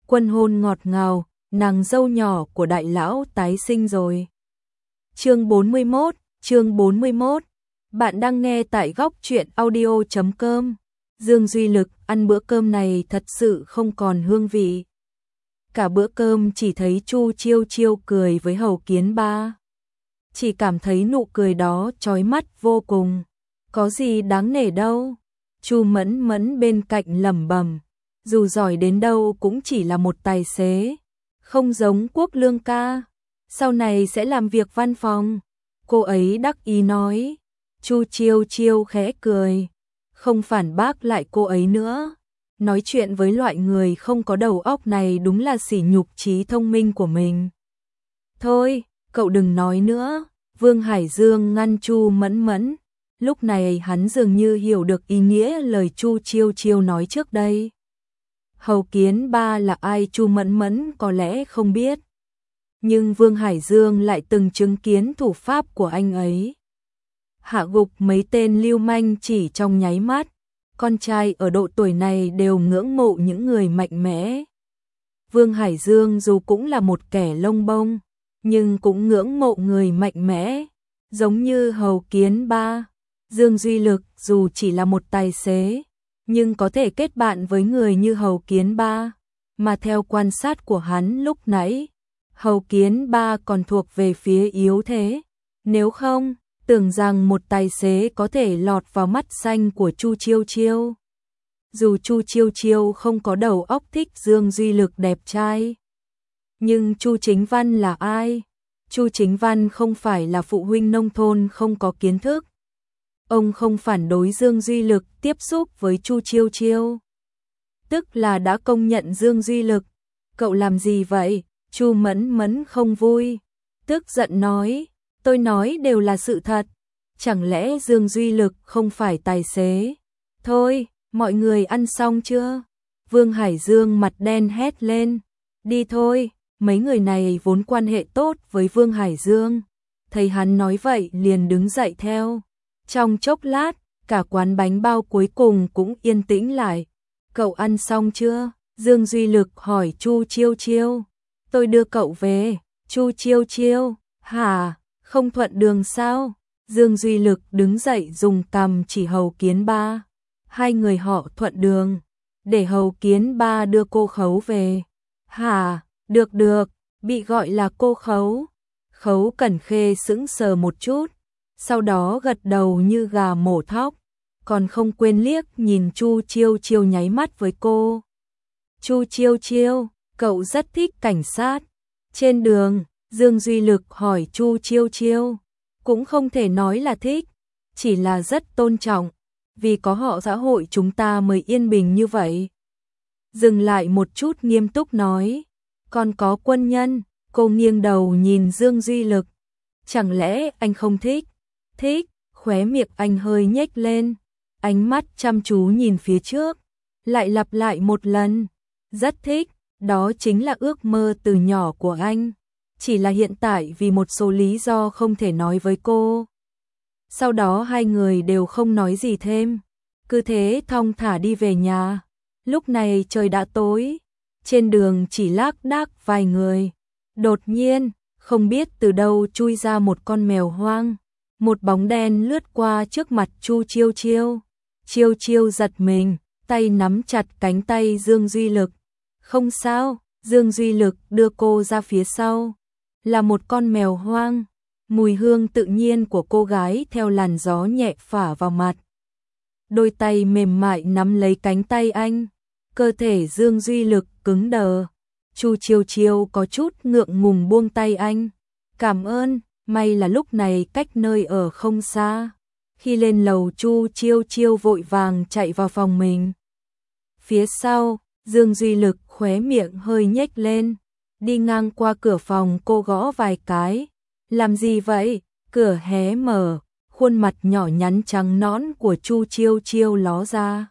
Quân hôn ngọt ngào, nàng dâu nhỏ của đại lão tái sinh rồi. Chương 41. Bạn đang nghe tại góc truyện audio.com. Dương Duy Lực ăn bữa cơm này thật sự không còn hương vị. Cả bữa cơm chỉ thấy Chu Chiêu Chiêu cười với Hầu Kiến Ba. Chỉ cảm thấy nụ cười đó chói mắt vô cùng. Có gì đáng nể đâu. Chu Mẫn Mẫn bên cạnh lẩm bẩm, dù giỏi đến đâu cũng chỉ là một tài xế, không giống Quốc Lương ca, sau này sẽ làm việc văn phòng. Cô ấy đắc ý nói. Chu Chiêu Chiêu khẽ cười, không phản bác lại cô ấy nữa. Nói chuyện với loại người không có đầu óc này đúng là sỉ nhục trí thông minh của mình. Thôi, cậu đừng nói nữa. Vương Hải Dương ngăn Chu Mẫn Mẫn. Lúc này hắn dường như hiểu được ý nghĩa lời Chu Chiêu Chiêu nói trước đây. Hầu Kiến Ba là ai Chu Mẫn Mẫn có lẽ không biết. Nhưng Vương Hải Dương lại từng chứng kiến thủ pháp của anh ấy. Hạ gục mấy tên lưu manh chỉ trong nháy mắt. Con trai ở độ tuổi này đều ngưỡng mộ những người mạnh mẽ. Vương Hải Dương dù cũng là một kẻ lông bông, nhưng cũng ngưỡng mộ người mạnh mẽ, giống như Hầu Kiến Ba. Dương Duy Lực dù chỉ là một tài xế, nhưng có thể kết bạn với người như Hầu Kiến Ba. Mà theo quan sát của hắn lúc nãy, Hầu Kiến Ba còn thuộc về phía yếu thế. Nếu không, tưởng rằng một tài xế có thể lọt vào mắt xanh của Chu Chiêu Chiêu. Dù Chu Chiêu Chiêu không có đầu óc thích Dương Duy Lực đẹp trai. Nhưng Chu Chính Văn là ai? Chu Chính Văn không phải là phụ huynh nông thôn không có kiến thức. Ông không phản đối Dương Duy Lực tiếp xúc với Chu Chiêu Chiêu. Tức là đã công nhận Dương Duy Lực. Cậu làm gì vậy? Chu Mẫn Mẫn không vui. Tức giận nói, tôi nói đều là sự thật. Chẳng lẽ Dương Duy Lực không phải tài xế? Thôi, mọi người ăn xong chưa? Vương Hải Dương mặt đen hét lên. Đi thôi, mấy người này vốn quan hệ tốt với Vương Hải Dương. Thấy hắn nói vậy liền đứng dậy theo. Trong chốc lát, cả quán bánh bao cuối cùng cũng yên tĩnh lại. Cậu ăn xong chưa? Dương Duy Lực hỏi Chu Chiêu Chiêu. Tôi đưa cậu về. Chu Chiêu Chiêu, hả? Không thuận đường sao? Dương Duy Lực đứng dậy dùng cằm chỉ Hầu Kiến Ba. Hai người họ thuận đường. Để Hầu Kiến Ba đưa cô Khấu về. Hả? Được, bị gọi là cô Khấu. Khấu Cẩn Khê sững sờ một chút. Sau đó gật đầu như gà mổ thóc, còn không quên liếc nhìn Chu Chiêu Chiêu nháy mắt với cô. Chu Chiêu Chiêu, cậu rất thích cảnh sát. Trên đường, Dương Duy Lực hỏi Chu Chiêu Chiêu, cũng không thể nói là thích, chỉ là rất tôn trọng, vì có họ xã hội chúng ta mới yên bình như vậy. Dừng lại một chút nghiêm túc nói, còn có quân nhân. Cô nghiêng đầu nhìn Dương Duy Lực. Chẳng lẽ anh không thích? Thích, khóe miệng anh hơi nhếch lên, ánh mắt chăm chú nhìn phía trước, lại lặp lại một lần. Rất thích, đó chính là ước mơ từ nhỏ của anh. Chỉ là hiện tại vì một số lý do không thể nói với cô. Sau đó hai người đều không nói gì thêm, cứ thế thong thả đi về nhà. Lúc này trời đã tối, trên đường chỉ lác đác vài người. Đột nhiên, không biết từ đâu chui ra một con mèo hoang. Một bóng đen lướt qua trước mặt Chu Chiêu Chiêu. Chiêu Chiêu giật mình, tay nắm chặt cánh tay Dương Duy Lực. Không sao, Dương Duy Lực đưa cô ra phía sau. Là một con mèo hoang. Mùi hương tự nhiên của cô gái theo làn gió nhẹ phả vào mặt. Đôi tay mềm mại nắm lấy cánh tay anh. Cơ thể Dương Duy Lực cứng đờ. Chu Chiêu Chiêu có chút ngượng ngùng buông tay anh. Cảm ơn. May là lúc này cách nơi ở không xa. Khi lên lầu Chu Chiêu Chiêu vội vàng chạy vào phòng mình. Phía sau, Dương Duy Lực khóe miệng hơi nhếch lên. Đi ngang qua cửa phòng cô gõ vài cái. Làm gì vậy? Cửa hé mở, khuôn mặt nhỏ nhắn trắng nõn của Chu Chiêu Chiêu ló ra.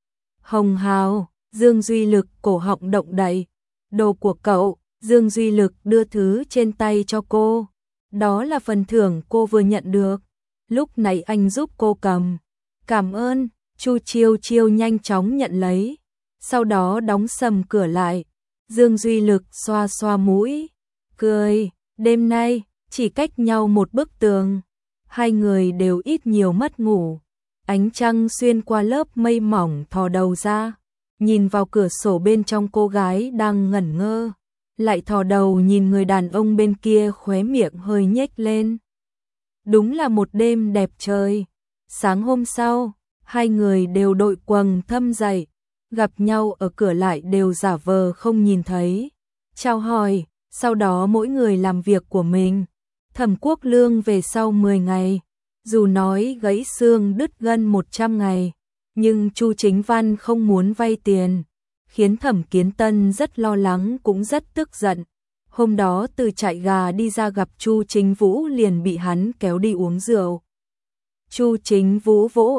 Hồng hào, Dương Duy Lực cổ họng động đậy. Đồ của cậu. Dương Duy Lực đưa thứ trên tay cho cô. Đó là phần thưởng cô vừa nhận được. Lúc này anh giúp cô cầm. Cảm ơn. Chu Chiêu Chiêu nhanh chóng nhận lấy. Sau đó đóng sầm cửa lại. Dương Duy Lực xoa xoa mũi, cười, đêm nay, chỉ cách nhau một bức tường. Hai người đều ít nhiều mất ngủ. Ánh trăng xuyên qua lớp mây mỏng thò đầu ra, nhìn vào cửa sổ bên trong cô gái đang ngẩn ngơ, lại thò đầu nhìn người đàn ông bên kia khóe miệng hơi nhếch lên. Đúng là một đêm đẹp trời. Sáng hôm sau, hai người đều đội quần thâm dày, gặp nhau ở cửa lại đều giả vờ không nhìn thấy. Chào hỏi, sau đó mỗi người làm việc của mình. Thẩm Quốc Lương về sau 10 ngày, dù nói gãy xương đứt gân 100 ngày, nhưng Chu Chính Văn không muốn vay tiền, khiến Thẩm Kiến Tân rất lo lắng cũng rất tức giận. Hôm đó từ trại gà đi ra gặp Chu Chính Vũ liền bị hắn kéo đi uống rượu. Chu Chính Vũ vỗ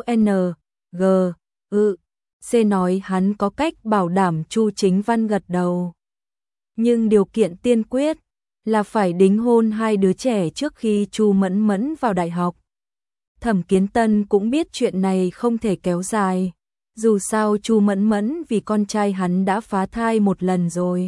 C nói hắn có cách bảo đảm Chu Chính Văn gật đầu. Nhưng điều kiện tiên quyết là phải đính hôn hai đứa trẻ trước khi Chu Mẫn Mẫn vào đại học. Thẩm Kiến Tân cũng biết chuyện này không thể kéo dài. Dù sao Chu Mẫn Mẫn vì con trai hắn đã phá thai một lần rồi.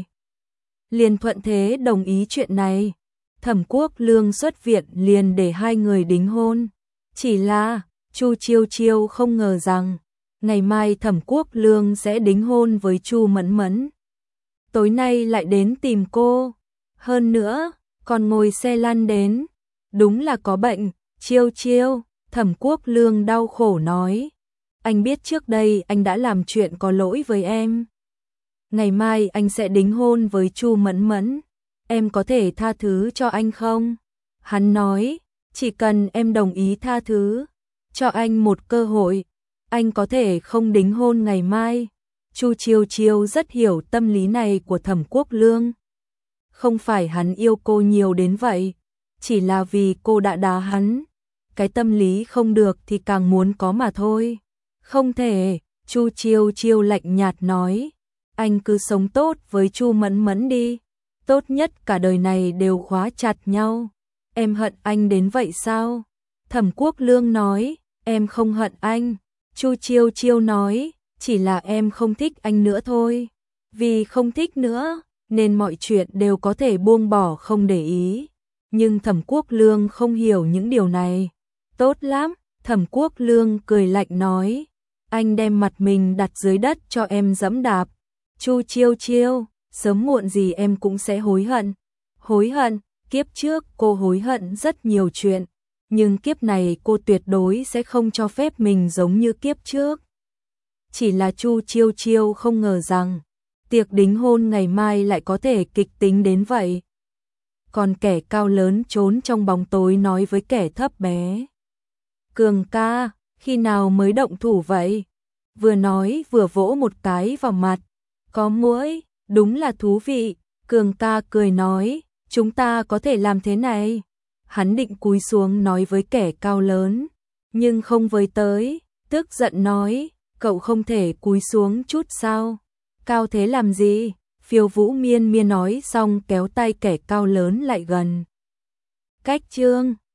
Liền thuận thế đồng ý chuyện này. Thẩm Quốc Lương xuất viện liền để hai người đính hôn. Chỉ là Chu Chiêu Chiêu không ngờ rằng ngày mai Thẩm Quốc Lương sẽ đính hôn với Chu Mẫn Mẫn. Tối nay lại đến tìm cô. Hơn nữa, còn ngồi xe lăn đến. Đúng là có bệnh. Chiêu Chiêu, Thẩm Quốc Lương đau khổ nói. Anh biết trước đây anh đã làm chuyện có lỗi với em. Ngày mai anh sẽ đính hôn với Chu Mẫn Mẫn. Em có thể tha thứ cho anh không? Hắn nói, chỉ cần em đồng ý tha thứ, cho anh một cơ hội, anh có thể không đính hôn ngày mai. Chu Chiêu Chiêu rất hiểu tâm lý này của Thẩm Quốc Lương. Không phải hắn yêu cô nhiều đến vậy, chỉ là vì cô đã đá hắn. Cái tâm lý không được thì càng muốn có mà thôi. Không thể, Chu Chiêu Chiêu lạnh nhạt nói. Anh cứ sống tốt với Chu Mẫn Mẫn đi. Tốt nhất cả đời này đều khóa chặt nhau. Em hận anh đến vậy sao? Thẩm Quốc Lương nói, em không hận anh. Chu Chiêu Chiêu nói, chỉ là em không thích anh nữa thôi. Vì không thích nữa, nên mọi chuyện đều có thể buông bỏ không để ý. Nhưng Thẩm Quốc Lương không hiểu những điều này. Tốt lắm, Thẩm Quốc Lương cười lạnh nói. Anh đem mặt mình đặt dưới đất cho em dẫm đạp. Chu Chiêu Chiêu, sớm muộn gì em cũng sẽ hối hận. Hối hận, kiếp trước cô hối hận rất nhiều chuyện. Nhưng kiếp này cô tuyệt đối sẽ không cho phép mình giống như kiếp trước. Chỉ là Chu Chiêu Chiêu không ngờ rằng tiệc đính hôn ngày mai lại có thể kịch tính đến vậy. Còn kẻ cao lớn trốn trong bóng tối nói với kẻ thấp bé. Cường ca, khi nào mới động thủ vậy? Vừa nói vừa vỗ một cái vào mặt. Có muỗi, đúng là thú vị. Cường ca cười nói, chúng ta có thể làm thế này. Hắn định cúi xuống nói với kẻ cao lớn, nhưng không với tới, tức giận nói, cậu không thể cúi xuống chút sao? Cao thế làm gì? Phiêu Vũ Miên Miên nói xong kéo tay kẻ cao lớn lại gần. Cách chương